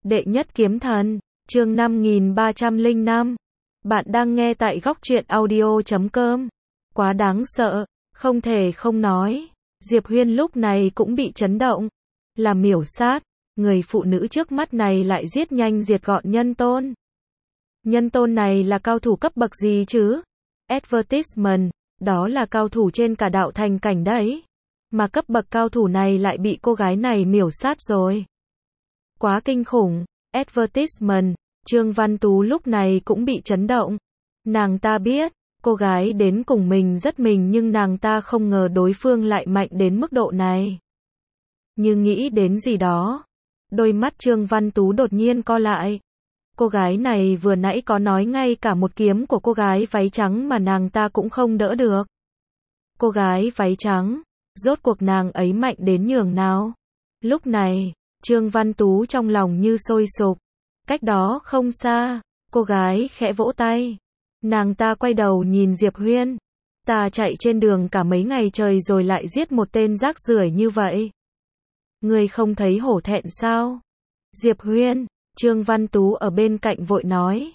Đệ nhất kiếm thần, chương 5305. Bạn đang nghe tại góc truyện audio.com. Quá đáng sợ, không thể không nói. Diệp Huyên lúc này cũng bị chấn động. Là miểu sát, người phụ nữ trước mắt này lại giết nhanh diệt gọn Nhân Tôn. Nhân Tôn này là cao thủ cấp bậc gì chứ? Advertisement, đó là cao thủ trên cả đạo thành cảnh đấy. Mà cấp bậc cao thủ này lại bị cô gái này miểu sát rồi. Quá kinh khủng. Advertisement, Trương Văn Tú lúc này cũng bị chấn động. Nàng ta biết, cô gái đến cùng mình rất mình nhưng nàng ta không ngờ đối phương lại mạnh đến mức độ này. Như nghĩ đến gì đó, đôi mắt Trương Văn Tú đột nhiên co lại. Cô gái này vừa nãy có nói ngay cả một kiếm của cô gái váy trắng mà nàng ta cũng không đỡ được. Cô gái váy trắng, rốt cuộc nàng ấy mạnh đến nhường nào? Lúc này, Trương Văn Tú trong lòng như sôi sục. Cách đó không xa, cô gái khẽ vỗ tay. Nàng ta quay đầu nhìn Diệp Huyên. Ta chạy trên đường cả mấy ngày trời rồi lại giết một tên rác rưởi như vậy. Ngươi không thấy hổ thẹn sao? Diệp Huyên, Trương Văn Tú ở bên cạnh vội nói.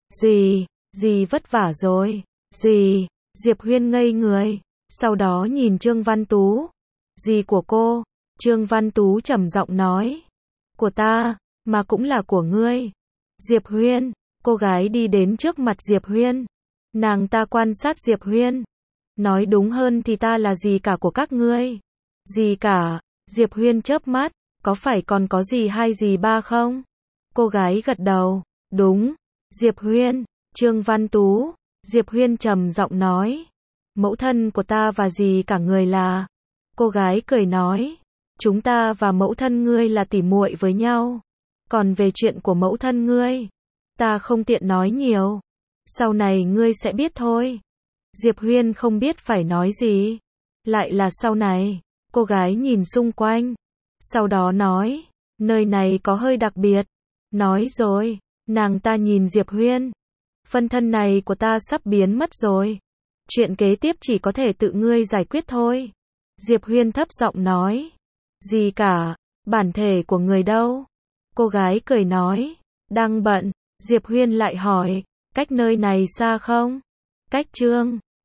Gì vất vả rồi? Diệp Huyên ngây người. Sau đó nhìn Trương Văn Tú. Gì của cô? Trương Văn Tú trầm giọng nói. Của ta, mà cũng là của ngươi. Diệp Huyên, cô gái đi đến trước mặt Diệp Huyên. Nàng ta quan sát Diệp Huyên. Nói đúng hơn thì ta là gì cả của các ngươi. Gì cả? Diệp Huyên chớp mắt, có phải còn có gì hai gì ba không? Cô gái gật đầu, đúng. Diệp Huyên, Trương Văn Tú, Diệp Huyên trầm giọng nói. Mẫu thân của ta và gì cả người là. Cô gái cười nói. Chúng ta và mẫu thân ngươi là tỉ muội với nhau. Còn về chuyện của mẫu thân ngươi, ta không tiện nói nhiều. Sau này ngươi sẽ biết thôi. Diệp Huyên không biết phải nói gì. Lại là sau này. Cô gái nhìn xung quanh. Sau đó nói. Nơi này có hơi đặc biệt. Nói rồi. Nàng ta nhìn Diệp Huyên. Phân thân này của ta sắp biến mất rồi. Chuyện kế tiếp chỉ có thể tự ngươi giải quyết thôi. Diệp Huyên thấp giọng nói. Gì cả, bản thể của người đâu? Cô gái cười nói. Đang bận. Diệp Huyên lại hỏi. Cách nơi này xa không? Cách Trương